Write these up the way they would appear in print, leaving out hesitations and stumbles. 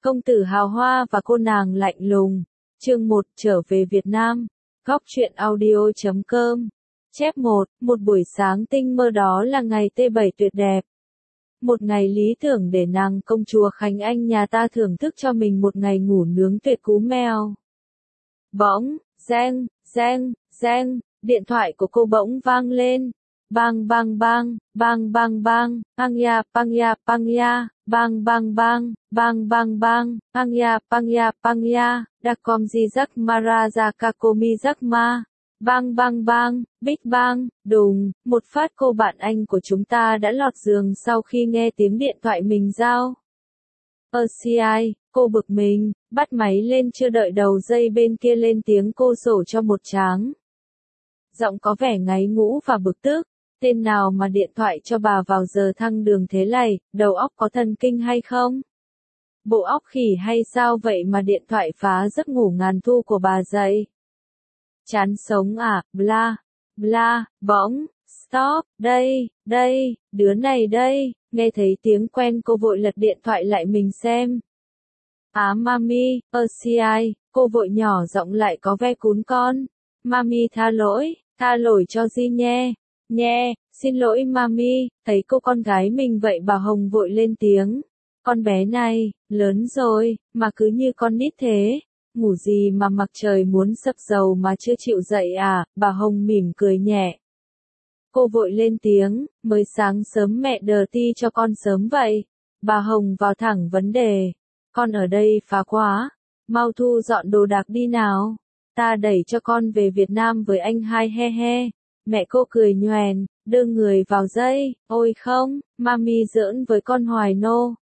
Công tử hào hoa và cô nàng lạnh lùng. Chương 1, trở về Việt Nam. Góc truyện audio.com. Chép 1, một buổi sáng tinh mơ đó là ngày T7 tuyệt đẹp. Một ngày lý tưởng để nàng công chúa Khánh Anh nhà ta thưởng thức cho mình một ngày ngủ nướng tuyệt cú mèo. Bỗng, reng, điện thoại của cô bỗng vang lên. Bang, bang, bang, bang, bang, bang, pang ya, bang, bang, bang, bang, bang, bang, pang ya, Dakom Jizak Maraja Kakomi Jakma. Bang bang bang, Big Bang, đùng, một phát cô bạn anh của chúng ta đã lọt giường sau khi nghe tiếng điện thoại mình rao. CI, cô bực mình, bắt máy lên chưa đợi đầu dây bên kia lên tiếng cô sổ cho một tráng. Giọng có vẻ ngáy ngũ và bực tức, tên nào mà điện thoại cho bà vào giờ thăng đường thế này, đầu óc có thần kinh hay không? Bộ óc khỉ hay sao vậy mà điện thoại phá giấc ngủ ngàn thu của bà dậy? Chán sống à, bla, bla, bỗng, stop, đây, đứa này đây, nghe thấy tiếng quen cô vội lật điện thoại lại mình xem. Mami, CI, cô vội nhỏ giọng lại có ve cún con. Mami tha lỗi cho Di nhé, xin lỗi Mami, thấy cô con gái mình vậy bà Hồng vội lên tiếng. Con bé này, lớn rồi, mà cứ như con nít thế. Ngủ gì mà mặc trời muốn sập dầu mà chưa chịu dậy à, bà Hồng mỉm cười nhẹ. Cô vội lên tiếng, mới sáng sớm mẹ đờ ti cho con sớm vậy. Bà Hồng vào thẳng vấn đề. Con ở đây phá quá, mau thu dọn đồ đạc đi nào. Ta đẩy cho con về Việt Nam với anh hai he. Mẹ cô cười nhoèn, đưa người vào dây. Ôi không, Mami giỡn với con hoài no.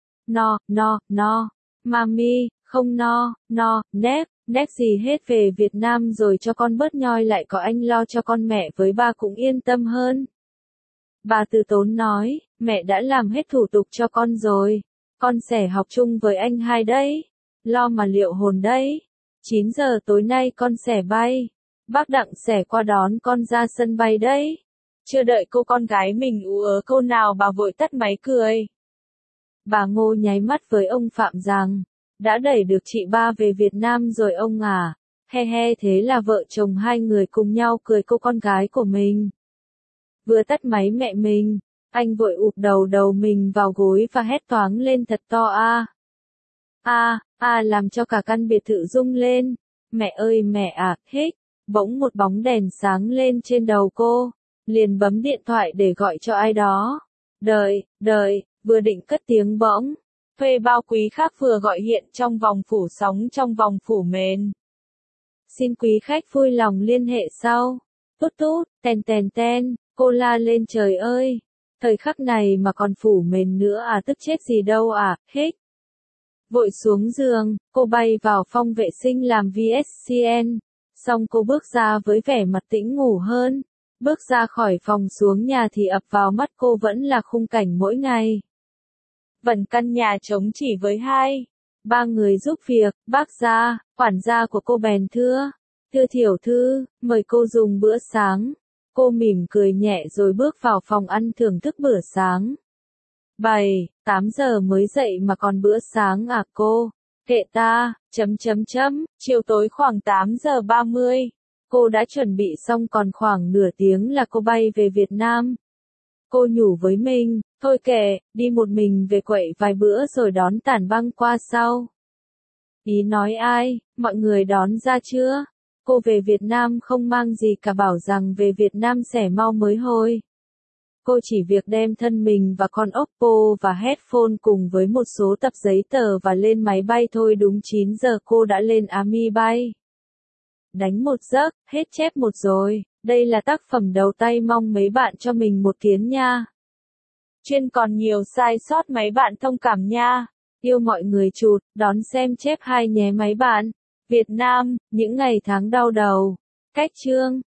Mami, không no, nép gì hết về Việt Nam rồi cho con bớt nhoi lại có anh lo cho con mẹ với ba cũng yên tâm hơn. Bà từ tốn nói, mẹ đã làm hết thủ tục cho con rồi. Con sẽ học chung với anh hai đấy. Lo mà liệu hồn đấy. 9 giờ tối nay con sẽ bay. Bác Đặng sẽ qua đón con ra sân bay đấy. Chưa đợi cô con gái mình ú ớ câu nào bà vội tắt máy cười. Bà Ngô nháy mắt với ông Phạm rằng, đã đẩy được chị ba về Việt Nam rồi ông à. He thế là vợ chồng hai người cùng nhau cười cô con gái của mình. Vừa tắt máy mẹ mình, anh vội ụp đầu mình vào gối và hét toáng lên thật to làm cho cả căn biệt thự rung lên. Mẹ ơi mẹ à, hích, bỗng một bóng đèn sáng lên trên đầu cô, liền bấm điện thoại để gọi cho ai đó. Đợi, vừa định cất tiếng bỗng, thuê bao quý khác vừa gọi hiện trong vòng phủ sóng trong vòng phủ mền. Xin quý khách vui lòng liên hệ sau. Tút, ten, cô la lên trời ơi. Thời khắc này mà còn phủ mền nữa à, tức chết gì đâu à, hích. Vội xuống giường, cô bay vào phòng vệ sinh làm VSCN. Xong cô bước ra với vẻ mặt tĩnh ngủ hơn. Bước ra khỏi phòng xuống nhà thì ập vào mắt cô vẫn là khung cảnh mỗi ngày. Vẫn căn nhà trống chỉ với 2-3 người giúp việc, bác gia, quản gia của cô bèn thưa tiểu thư, mời cô dùng bữa sáng. Cô mỉm cười nhẹ rồi bước vào phòng ăn thưởng thức bữa sáng. 7-8 giờ mới dậy mà còn bữa sáng à cô? Kệ ta, chiều tối khoảng 8 giờ 30. Cô đã chuẩn bị xong còn khoảng nửa tiếng là cô bay về Việt Nam. Cô nhủ với mình, thôi kệ, đi một mình về quậy vài bữa rồi đón tản băng qua sau. Ý nói ai, mọi người đón ra chưa? Cô về Việt Nam không mang gì cả bảo rằng về Việt Nam sẽ mau mới thôi. Cô chỉ việc đem thân mình và con Oppo và headphone cùng với một số tập giấy tờ và lên máy bay thôi. Đúng 9 giờ cô đã lên Army bay. Đánh một giấc, hết chép một rồi. Đây là tác phẩm đầu tay, mong mấy bạn cho mình một kiến nha. Chuyên còn nhiều sai sót mấy bạn thông cảm nha. Yêu mọi người chụt, đón xem chép 2 nhé mấy bạn. Việt Nam, những ngày tháng đau đầu. Cách chương